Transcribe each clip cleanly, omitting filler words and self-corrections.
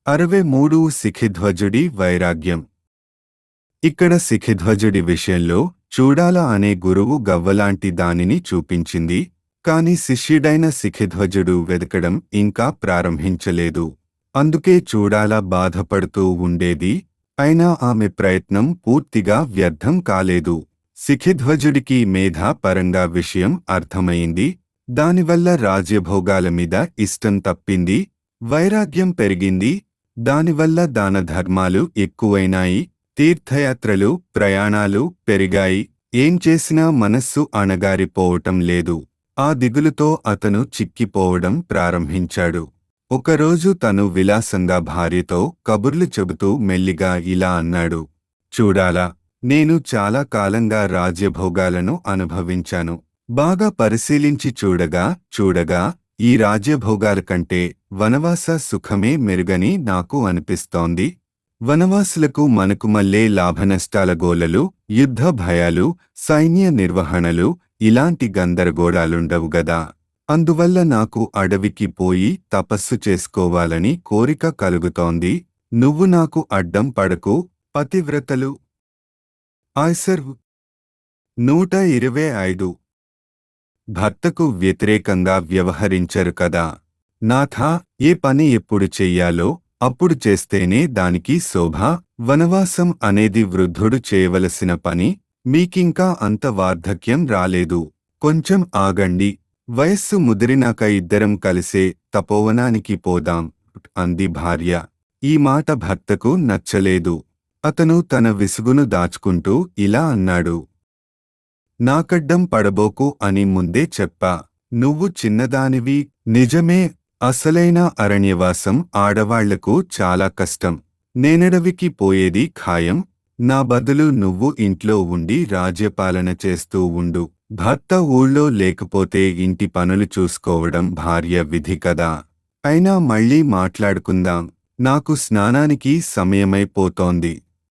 63 శిఖిధ్వజుడి వైరాగ్యం. ఇక్కడ శిఖిధ్వజుడి విషయంలో చూడాల అనే గురువు గవ్వలాంటి దానిని చూపించింది. కాని శిష్యుడైన శిఖిధ్వజుడు వెదకడం ఇంకా ప్రారంభించలేదు. అందుకే చూడాల బాధపడుతూ ఉండేది. అయినా ఆమె ప్రయత్నం పూర్తిగా వ్యర్థం కాలేదు. శిఖిధ్వజుడికి మేధా పరంగా విషయం అర్థమైంది. దానివల్ల రాజ్యభోగాల మీద ఇష్టం తప్పింది. వైరాగ్యం పెరిగింది. దానివల్ల దానధర్మాలు ఎక్కువైనాయి. తీర్థయాత్రలు, ప్రయాణాలు పెరిగాయి. ఏం చేసినా మనస్సు అణగారిపోవటం లేదు. ఆ దిగులుతో అతను చిక్కిపోవడం ప్రారంభించాడు. ఒకరోజు తను విలాసంగా భార్యతో కబుర్లు చెబుతూ మెల్లిగా ఇలా అన్నాడు. చూడాలా, నేను చాలా కాలంగా రాజ్యభోగాలను అనుభవించాను. బాగా పరిశీలించి చూడగా ఈ రాజ్యభోగాల కంటే వనవాస సుఖమే మెరుగని నాకు అనిపిస్తోంది. వనవాసులకు మనకు మళ్ళే లాభనష్టాల గోలలు, యుద్ధ భయాలు, సైన్య నిర్వహణలు ఇలాంటి గందరగోళాలుండవు గదా. అందువల్ల నాకు అడవికి పోయి తపస్సు చేసుకోవాలని కోరిక కలుగుతోంది. నువ్వు నాకు అడ్డం పడకు. పతివ్రతలు. ఆయ్సర్ 125. భర్తకు వ్యతిరేకంగా వ్యవహరించరు కదా. నాథా, ఏ పని ఎప్పుడు చెయ్యాలో అప్పుడు చేస్తేనే దానికి శోభ. వనవాసం అనేది వృద్ధుడు చేయవలసిన పని. మీకింకా అంత వార్ధక్యం రాలేదు. కొంచెం ఆగండి. వయస్సు ముదిరినాక ఇద్దరం కలిసే తపోవనానికి పోదాం అంది భార్య. ఈ మాట భర్తకు నచ్చలేదు. అతను తన విసుగును దాచుకుంటూ ఇలా అన్నాడు. నాకడ్డం పడబోకు అని ముందే చెప్పా. నువ్వు చిన్నదానివి. నిజమే. అసలైన అరణ్యవాసం ఆడవాళ్లకు చాలా కష్టం. నేనడవికి పోయేది ఖాయం. నా బదులు నువ్వు ఇంట్లో ఉండి రాజ్యపాలన చేస్తూ ఉండు. భర్త ఊళ్ళో లేకపోతే ఇంటి పనులు చూసుకోవడం భార్య విధి కదా. అయినా మళ్ళీ మాట్లాడుకుందాం. నాకు స్నానానికి సమయమైపోతోంది.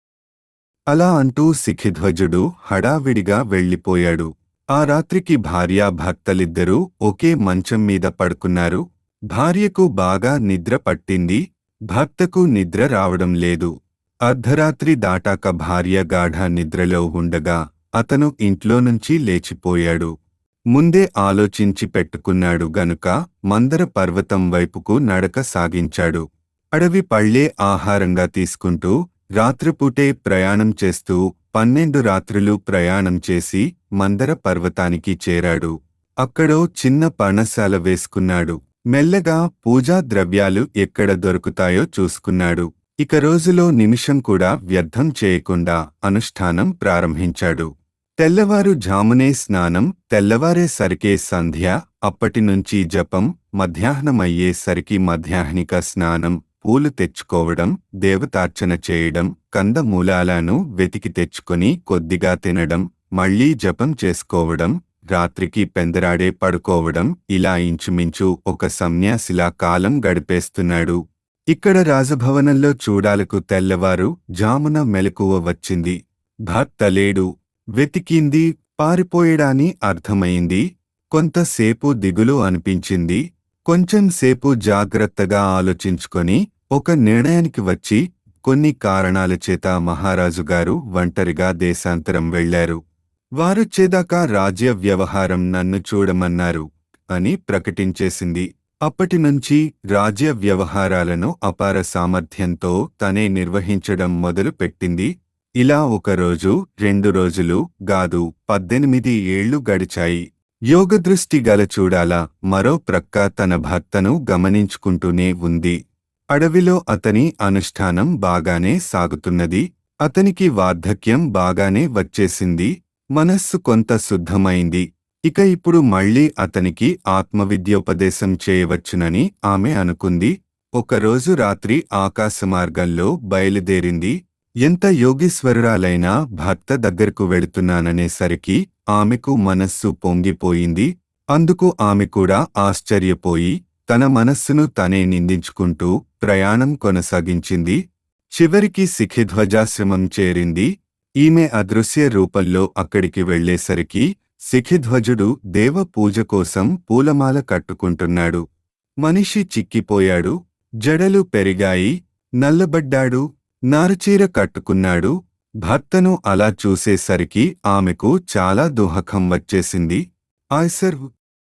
అలా అంటూ శిఖిధ్వజుడు హడావిడిగా వెళ్ళిపోయాడు. ఆ రాత్రికి భార్యాభర్తలిద్దరూ ఒకే మంచం మీద పడుకున్నారు. భార్యకు బాగా నిద్ర పట్టింది. భర్తకు నిద్ర రావడం లేదు. అర్ధరాత్రి దాటాక భార్య గాఢ నిద్రలో ఉండగా అతను ఇంట్లోనుంచి లేచిపోయాడు. ముందే ఆలోచించి పెట్టుకున్నాడు గనుక మందర పర్వతం వైపుకు నడక సాగించాడు. అడవి పళ్ళే ఆహారంగా తీసుకుంటూ రాత్రిపూటే ప్రయాణం చేస్తూ 12 రాత్రులు ప్రయాణం చేసి మందర పర్వతానికి చేరాడు. అక్కడో చిన్న పర్ణశాల వేసుకున్నాడు. మెల్లగా పూజా ద్రవ్యాలు ఎక్కడ దొరుకుతాయో చూసుకున్నాడు. ఇక రోజులో నిమిషం కూడా వ్యర్థం చేయకుండా అనుష్ఠానం ప్రారంభించాడు. తెల్లవారు జామునే స్నానం, తెల్లవారేసరికే సంధ్య, అప్పటినుంచి జపం, మధ్యాహ్నమయ్యేసరికి మధ్యాహ్నిక స్నానం, పూలు తెచ్చుకోవడం, దేవతార్చన చేయడం, కందమూలాలను వెతికి తెచ్చుకొని కొద్దిగా తినడం, మళ్లీ జపం చేసుకోవడం, రాత్రికి పెందరాడే పడుకోవడం, ఇలా ఇంచుమించు ఒక సన్యాసిలా కాలం గడిపేస్తున్నాడు. ఇక్కడ రాజభవనంలో చూడాలకు తెల్లవారు జామున మెలకువ వచ్చింది. భర్త లేడు. వెతికింది. పారిపోయాడని అర్థమైంది. కొంతసేపు దిగులు అనిపించింది. కొంచెంసేపు జాగ్రత్తగా ఆలోచించుకొని ఒక నిర్ణయానికి వచ్చి కొన్ని కారణాల చేత మహారాజుగారు ఒంటరిగా దేశాంతరం వెళ్లారు. వారొచ్చేదాకా రాజ్య వ్యవహారం నన్ను చూడమన్నారు అని ప్రకటించేసింది. అప్పటినుంచి రాజ్య వ్యవహారాలను అపార సామర్థ్యంతో తనే నిర్వహించడం మొదలు పెట్టింది. ఇలా ఒకరోజు, 2 రోజులు గాదు, 18 ఏళ్లు గడిచాయి. యోగదృష్టి గల చూడాల మరో ప్రక్క తన భర్తను గమనించుకుంటూనే ఉంది. అడవిలో అతని అనుష్ఠానం బాగానే సాగుతున్నది. అతనికి వార్ధక్యం బాగానే వచ్చేసింది. మనస్సు కొంత శుద్ధమైంది. ఇక ఇప్పుడు మళ్లీ అతనికి ఆత్మవిద్యోపదేశం చేయవచ్చునని ఆమె అనుకుంది. ఒకరోజు రాత్రి ఆకాశమార్గంలో బయలుదేరింది. ఎంత యోగీశ్వరురాలైనా భర్త దగ్గరకు వెడుతున్నాననేసరికి ఆమెకు మనస్సు పొంగిపోయింది. అందుకు ఆమె కూడా ఆశ్చర్యపోయి తన మనస్సును తనే నిందించుకుంటూ ప్రయాణం కొనసాగించింది. చివరికి శిఖిధ్వజాశ్రమం చేరింది. ఈమె అదృశ్య రూపంలో అక్కడికి వెళ్లేసరికి శిఖిధ్వజుడు దేవ పూజ కోసం పూలమాల కట్టుకుంటున్నాడు. మనిషి చిక్కిపోయాడు. జడలు పెరిగాయి. నల్లబడ్డాడు, నారచీర కట్టుకున్నాడు. భర్తను అలా చూసేసరికి ఆమెకు చాలా దుహకం వచ్చేసింది. ఆయ్సర్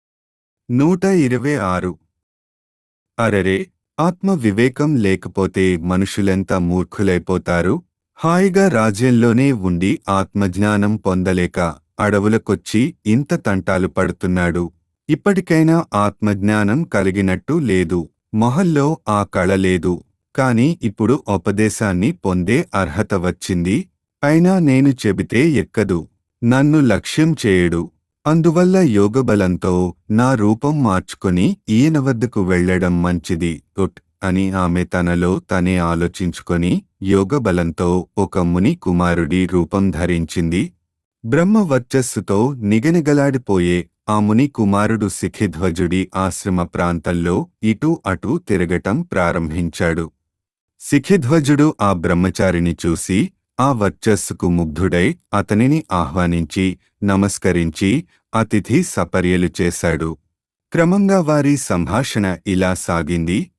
126. అరెరే! ఆత్మ వివేకం లేకపోతే మనుషులెంత మూర్ఖులైపోతారు. హాయిగా రాజ్యంలోనే ఉండి ఆత్మజ్ఞానం పొందలేక అడవులకొచ్చి ఇంత తంటాలు పడుతున్నాడు. ఇప్పటికైనా ఆత్మజ్ఞానం కలిగినట్టు లేదు. మొహల్లో ఆ కళ లేదు. కాని ఇప్పుడు ఉపదేశాన్ని పొందే అర్హత వచ్చింది. అయినా నేను చెబితే ఎక్కదు. నన్ను లక్ష్యం చేయడు. అందువల్ల యోగబలంతో నా రూపం మార్చుకొని ఈయన వద్దకు వెళ్లడం మంచిది అని ఆమె తనలో తనే ఆలోచించుకొని యోగబలంతో ఒక ముని కుమారుడి రూపం ధరించింది. బ్రహ్మ వర్చస్సుతో నిగనిగలాడిపోయే ఆ ముని కుమారుడు శిఖిధ్వజుడి ఆశ్రమ ప్రాంతంలో ఇటూ అటూ తిరగటం ప్రారంభించాడు. శిఖిధ్వజుడు ఆ బ్రహ్మచారిని చూసి ఆ వర్చస్సుకు ముగ్ధుడై అతనిని ఆహ్వానించి నమస్కరించి అతిథి సపర్యలు చేశాడు. క్రమంగా వారి సంభాషణ ఇలా సాగింది.